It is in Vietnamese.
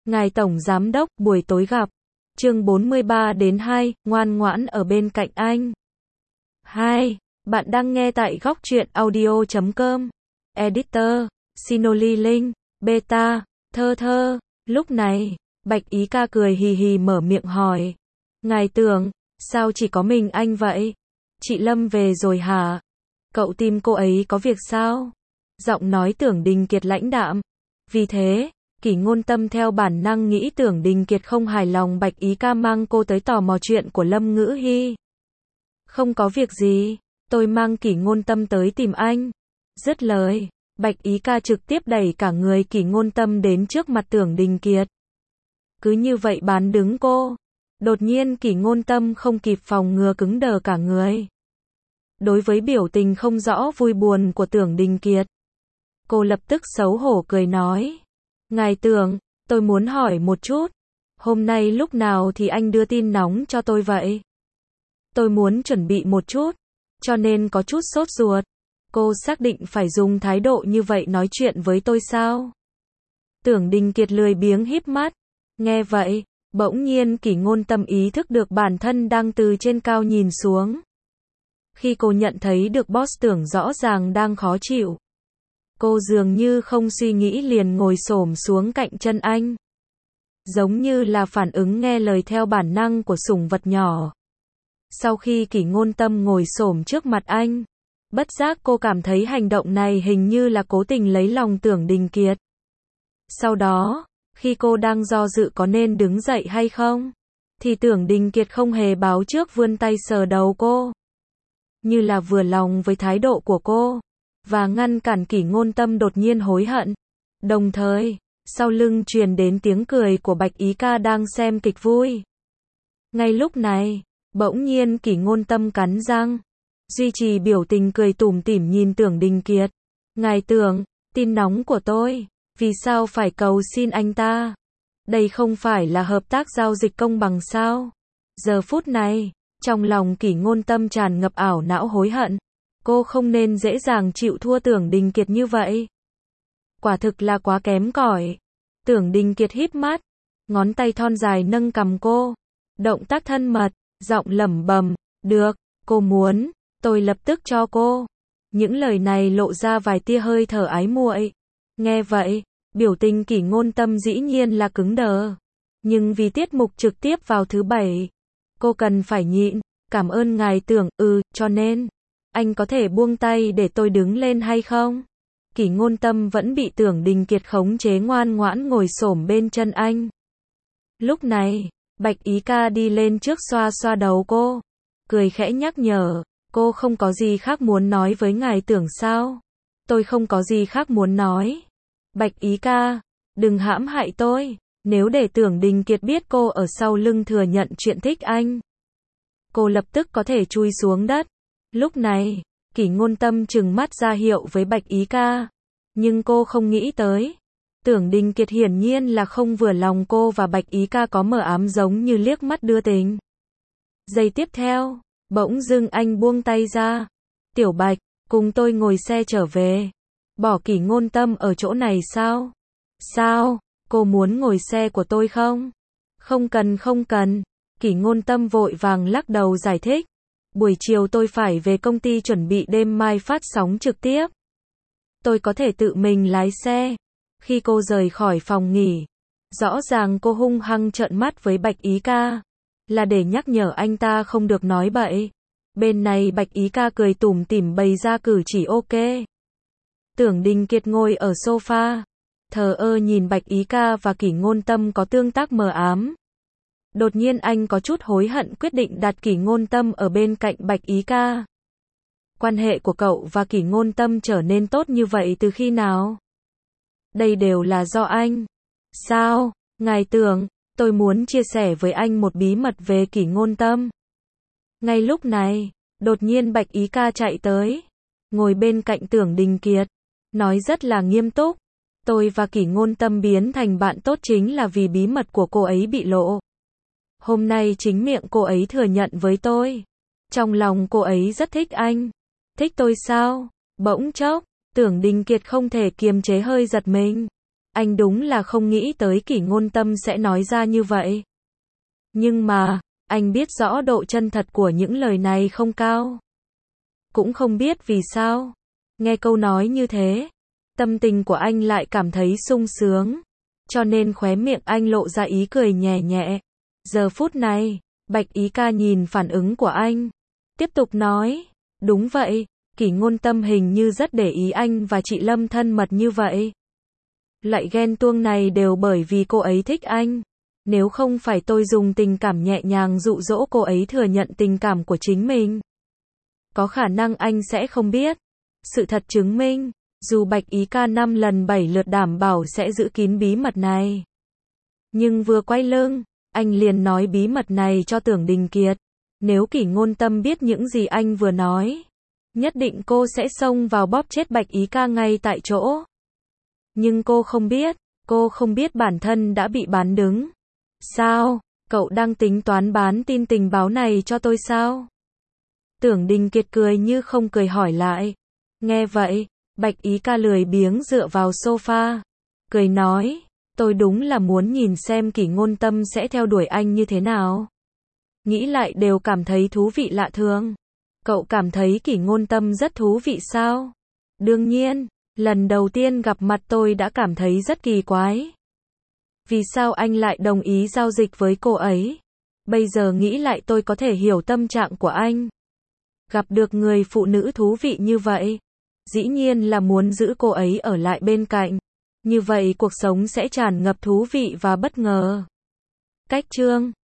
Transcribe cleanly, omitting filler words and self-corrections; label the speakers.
Speaker 1: Ngài Tổng Giám Đốc, buổi tối gặp. Chương 43-2, ngoan ngoãn ở bên cạnh anh. 2. Bạn đang nghe tại góc truyện audio.com. Editor, Sinoli Linh, Beta, Thơ Thơ. Lúc này, Bạch Ý Ca cười hì hì mở miệng hỏi. Ngài Tưởng, sao chỉ có mình anh vậy? Chị Lâm về rồi hả? Cậu tìm cô ấy có việc sao? Giọng nói Tưởng Đình Kiệt lãnh đạm. Vì thế, Kỷ Ngôn Tâm theo bản năng nghĩ Tưởng Đình Kiệt không hài lòng Bạch Ý Ca mang cô tới tò mò chuyện của Lâm Ngữ Hi. Không có việc gì, tôi mang Kỷ Ngôn Tâm tới tìm anh. Dứt lời, Bạch Ý Ca trực tiếp đẩy cả người Kỷ Ngôn Tâm đến trước mặt Tưởng Đình Kiệt. Cứ như vậy bán đứng cô. Đột nhiên Kỷ Ngôn Tâm không kịp phòng ngừa cứng đờ cả người. Đối với biểu tình không rõ vui buồn của Tưởng Đình Kiệt, cô lập tức xấu hổ cười nói. Ngài Tưởng, tôi muốn hỏi một chút. Hôm nay lúc nào thì anh đưa tin nóng cho tôi vậy? Tôi muốn chuẩn bị một chút, cho nên có chút sốt ruột. Cô xác định phải dùng thái độ như vậy nói chuyện với tôi sao? Tưởng Đình Kiệt lười biếng híp mắt. Nghe vậy, bỗng nhiên Kỷ Ngôn Tâm ý thức được bản thân đang từ trên cao nhìn xuống. Khi cô nhận thấy được boss Tưởng rõ ràng đang khó chịu, cô dường như không suy nghĩ liền ngồi xổm xuống cạnh chân anh. Giống như là phản ứng nghe lời theo bản năng của sủng vật nhỏ. Sau khi Kỷ Ngôn Tâm ngồi xổm trước mặt anh, bất giác cô cảm thấy hành động này hình như là cố tình lấy lòng Tưởng Đình Kiệt. Sau đó, khi cô đang do dự có nên đứng dậy hay không, thì Tưởng Đình Kiệt không hề báo trước vươn tay sờ đầu cô. Như là vừa lòng với thái độ của cô, và ngăn cản Kỷ Ngôn Tâm đột nhiên hối hận. Đồng thời, sau lưng truyền đến tiếng cười của Bạch Ý Ca đang xem kịch vui. Ngay lúc này, bỗng nhiên Kỷ Ngôn Tâm cắn răng, duy trì biểu tình cười tủm tỉm nhìn Tưởng Đình Kiệt. Ngài Tưởng, tin nóng của tôi, vì sao phải cầu xin anh ta? Đây không phải là hợp tác giao dịch công bằng sao? Giờ phút này, trong lòng Kỷ Ngôn Tâm tràn ngập ảo não hối hận. Cô không nên dễ dàng chịu thua Tưởng Đình Kiệt như vậy. Quả thực là quá kém cỏi. Tưởng Đình Kiệt híp mắt, ngón tay thon dài nâng cằm cô. Động tác thân mật, giọng lẩm bẩm, được, cô muốn, tôi lập tức cho cô. Những lời này lộ ra vài tia hơi thở ái muội. Nghe vậy, biểu tình Kỷ Ngôn Tâm dĩ nhiên là cứng đờ. Nhưng vì tiết mục trực tiếp vào thứ Bảy, cô cần phải nhịn. Cảm ơn ngài Tưởng, cho nên, anh có thể buông tay để tôi đứng lên hay không? Kỷ Ngôn Tâm vẫn bị Tưởng Đình Kiệt khống chế ngoan ngoãn ngồi xổm bên chân anh. Lúc này, Bạch Ý Ca đi lên trước xoa xoa đầu cô, cười khẽ nhắc nhở, cô không có gì khác muốn nói với ngài Tưởng sao? Tôi không có gì khác muốn nói. Bạch Ý Ca, đừng hãm hại tôi, nếu để Tưởng Đình Kiệt biết cô ở sau lưng thừa nhận chuyện thích anh, cô lập tức có thể chui xuống đất. Lúc này, Kỷ Ngôn Tâm trừng mắt ra hiệu với Bạch Ý Ca, nhưng cô không nghĩ tới. Tưởng Đình Kiệt hiển nhiên là không vừa lòng cô và Bạch Ý Ca có mờ ám giống như liếc mắt đưa tình. Giây tiếp theo, bỗng dưng anh buông tay ra. Tiểu Bạch, cùng tôi ngồi xe trở về. Bỏ Kỷ Ngôn Tâm ở chỗ này sao? Sao, cô muốn ngồi xe của tôi không? Không cần. Kỷ Ngôn Tâm vội vàng lắc đầu giải thích. Buổi chiều tôi phải về công ty chuẩn bị đêm mai phát sóng trực tiếp. Tôi có thể tự mình lái xe. Khi cô rời khỏi phòng nghỉ, rõ ràng cô hung hăng trợn mắt với Bạch Ý Ca, là để nhắc nhở anh ta không được nói bậy. Bên này Bạch Ý Ca cười tủm tỉm bày ra cử chỉ ok. Tưởng Đình Kiệt ngồi ở sofa, thờ ơ nhìn Bạch Ý Ca và Kỷ Ngôn Tâm có tương tác mờ ám. Đột nhiên anh có chút hối hận quyết định đặt Kỷ Ngôn Tâm ở bên cạnh Bạch Ý Ca. Quan hệ của cậu và Kỷ Ngôn Tâm trở nên tốt như vậy từ khi nào? Đây đều là do anh. Sao, ngài Tưởng, tôi muốn chia sẻ với anh một bí mật về Kỷ Ngôn Tâm. Ngay lúc này, đột nhiên Bạch Ý Ca chạy tới, ngồi bên cạnh Tưởng Đình Kiệt, nói rất là nghiêm túc. Tôi và Kỷ Ngôn Tâm biến thành bạn tốt chính là vì bí mật của cô ấy bị lộ. Hôm nay chính miệng cô ấy thừa nhận với tôi. Trong lòng cô ấy rất thích anh. Thích tôi sao? Bỗng chốc, Tưởng Đình Kiệt không thể kiềm chế hơi giật mình. Anh đúng là không nghĩ tới Kỷ Ngôn Tâm sẽ nói ra như vậy. Nhưng mà, anh biết rõ độ chân thật của những lời này không cao. Cũng không biết vì sao. Nghe câu nói như thế, tâm tình của anh lại cảm thấy sung sướng. Cho nên khóe miệng anh lộ ra ý cười nhẹ nhẹ. Giờ phút này, Bạch Ý Ca nhìn phản ứng của anh. Tiếp tục nói, đúng vậy, Kỷ Ngôn Tâm hình như rất để ý anh và chị Lâm thân mật như vậy. Lại ghen tuông này đều bởi vì cô ấy thích anh. Nếu không phải tôi dùng tình cảm nhẹ nhàng dụ dỗ cô ấy thừa nhận tình cảm của chính mình, có khả năng anh sẽ không biết. Sự thật chứng minh, dù Bạch Ý Ca 5 lần 7 lượt đảm bảo sẽ giữ kín bí mật này. Nhưng vừa quay lưng, anh liền nói bí mật này cho Tưởng Đình Kiệt. Nếu Kỷ Ngôn Tâm biết những gì anh vừa nói, nhất định cô sẽ xông vào bóp chết Bạch Ý Ca ngay tại chỗ. Nhưng cô không biết bản thân đã bị bán đứng. Sao? Cậu đang tính toán bán tin tình báo này cho tôi sao? Tưởng Đình Kiệt cười như không cười hỏi lại. Nghe vậy, Bạch Ý Ca lười biếng dựa vào sofa, cười nói, tôi đúng là muốn nhìn xem Kỷ Ngôn Tâm sẽ theo đuổi anh như thế nào. Nghĩ lại đều cảm thấy thú vị lạ thường. Cậu cảm thấy Kỷ Ngôn Tâm rất thú vị sao? Đương nhiên, lần đầu tiên gặp mặt tôi đã cảm thấy rất kỳ quái. Vì sao anh lại đồng ý giao dịch với cô ấy? Bây giờ nghĩ lại tôi có thể hiểu tâm trạng của anh. Gặp được người phụ nữ thú vị như vậy, dĩ nhiên là muốn giữ cô ấy ở lại bên cạnh. Như vậy cuộc sống sẽ tràn ngập thú vị và bất ngờ. Cách chương